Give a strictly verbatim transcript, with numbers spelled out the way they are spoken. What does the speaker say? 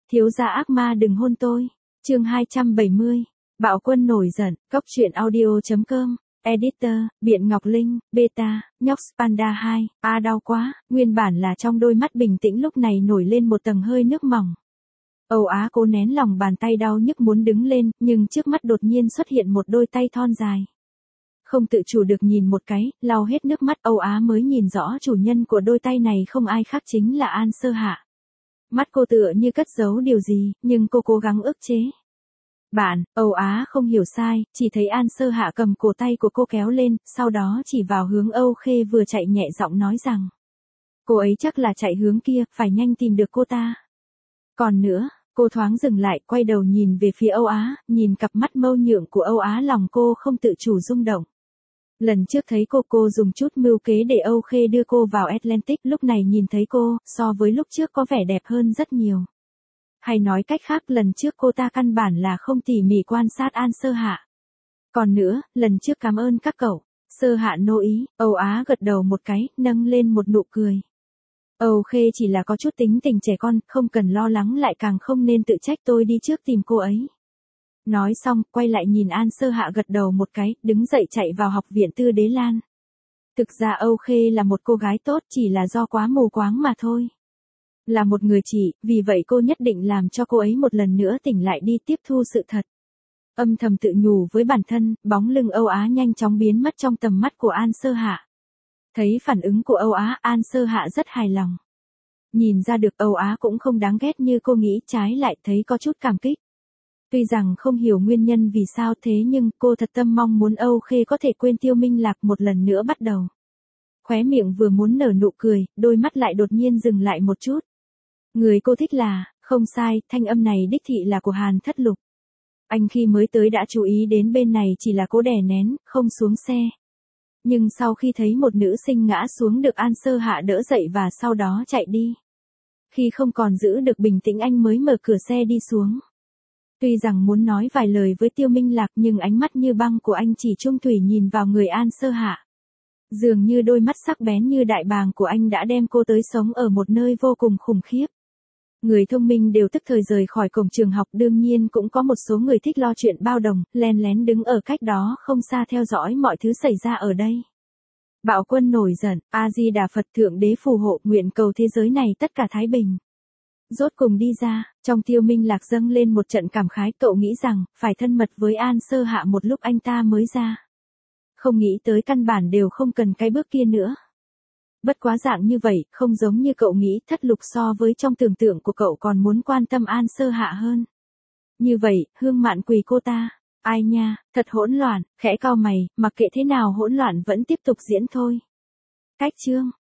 Thiếu gia ác ma đừng hôn tôi. Chương hai trăm bảy mươi. Bạo quân nổi giận. Cốc truyện audio chấm com. Editor, Biện Ngọc Linh, Beta, Nhóc Panda hai. A à, đau quá. Nguyên bản là trong đôi mắt bình tĩnh lúc này nổi lên một tầng hơi nước mỏng. Âu Á cố nén lòng bàn tay đau nhức muốn đứng lên, nhưng trước mắt đột nhiên xuất hiện một đôi tay thon dài. Không tự chủ được nhìn một cái, lau hết nước mắt, Âu Á mới nhìn rõ chủ nhân của đôi tay này không ai khác chính là An Sơ Hạ. Mắt cô tựa như cất giấu điều gì, nhưng cô cố gắng ức chế. Bạn, Âu Á không hiểu sai, chỉ thấy An Sơ Hạ cầm cổ tay của cô kéo lên, sau đó chỉ vào hướng Âu Khê vừa chạy nhẹ giọng nói rằng. Cô ấy chắc là chạy hướng kia, phải nhanh tìm được cô ta. Còn nữa, cô thoáng dừng lại, quay đầu nhìn về phía Âu Á, nhìn cặp mắt mâu nhượng của Âu Á lòng cô không tự chủ rung động. Lần trước thấy cô cô dùng chút mưu kế để Âu Khê đưa cô vào Atlantic, lúc này nhìn thấy cô, so với lúc trước có vẻ đẹp hơn rất nhiều. Hay nói cách khác, lần trước cô ta căn bản là không tỉ mỉ quan sát An Sơ Hạ. Còn nữa, lần trước cảm ơn các cậu. Sơ Hạ nô ý, Âu Á gật đầu một cái, nâng lên một nụ cười. Âu Khê chỉ là có chút tính tình trẻ con, không cần lo lắng, lại càng không nên tự trách tôi đi trước tìm cô ấy. Nói xong, quay lại nhìn An Sơ Hạ gật đầu một cái, đứng dậy chạy vào học viện Tư Đế Lan. Thực ra Âu Khê là một cô gái tốt, chỉ là do quá mù quáng mà thôi. Là một người chị, vì vậy cô nhất định làm cho cô ấy một lần nữa tỉnh lại đi tiếp thu sự thật. Âm thầm tự nhủ với bản thân, bóng lưng Âu Á nhanh chóng biến mất trong tầm mắt của An Sơ Hạ. Thấy phản ứng của Âu Á, An Sơ Hạ rất hài lòng. Nhìn ra được Âu Á cũng không đáng ghét như cô nghĩ, trái lại thấy có chút cảm kích. Tuy rằng không hiểu nguyên nhân vì sao thế nhưng cô thật tâm mong muốn Âu Khê có thể quên Tiêu Minh Lạc một lần nữa bắt đầu. Khóe miệng vừa muốn nở nụ cười, đôi mắt lại đột nhiên dừng lại một chút. Người cô thích là, không sai, thanh âm này đích thị là của Hàn Thất Lục. Anh khi mới tới đã chú ý đến bên này, chỉ là cố đè nén, không xuống xe. Nhưng sau khi thấy một nữ sinh ngã xuống được An Sơ Hạ đỡ dậy và sau đó chạy đi. Khi không còn giữ được bình tĩnh anh mới mở cửa xe đi xuống. Tuy rằng muốn nói vài lời với Tiêu Minh Lạc nhưng ánh mắt như băng của anh chỉ trung thủy nhìn vào người An Sơ Hạ. Dường như đôi mắt sắc bén như đại bàng của anh đã đem cô tới sống ở một nơi vô cùng khủng khiếp. Người thông minh đều tức thời rời khỏi cổng trường học, đương nhiên cũng có một số người thích lo chuyện bao đồng, len lén đứng ở cách đó không xa theo dõi mọi thứ xảy ra ở đây. Bạo quân nổi giận, A-di-đà Phật, Thượng Đế phù hộ, nguyện cầu thế giới này tất cả thái bình. Rốt cùng đi ra, trong Tiêu Minh Lạc dâng lên một trận cảm khái, cậu nghĩ rằng, phải thân mật với An Sơ Hạ một lúc anh ta mới ra. Không nghĩ tới căn bản đều không cần cái bước kia nữa. Bất quá dạng như vậy, không giống như cậu nghĩ, Thất Lục so với trong tưởng tượng của cậu còn muốn quan tâm An Sơ Hạ hơn. Như vậy, Hương Mạn Quỳ cô ta, ai nha, thật hỗn loạn, khẽ cau mày, mặc kệ thế nào hỗn loạn vẫn tiếp tục diễn thôi. Cách chương.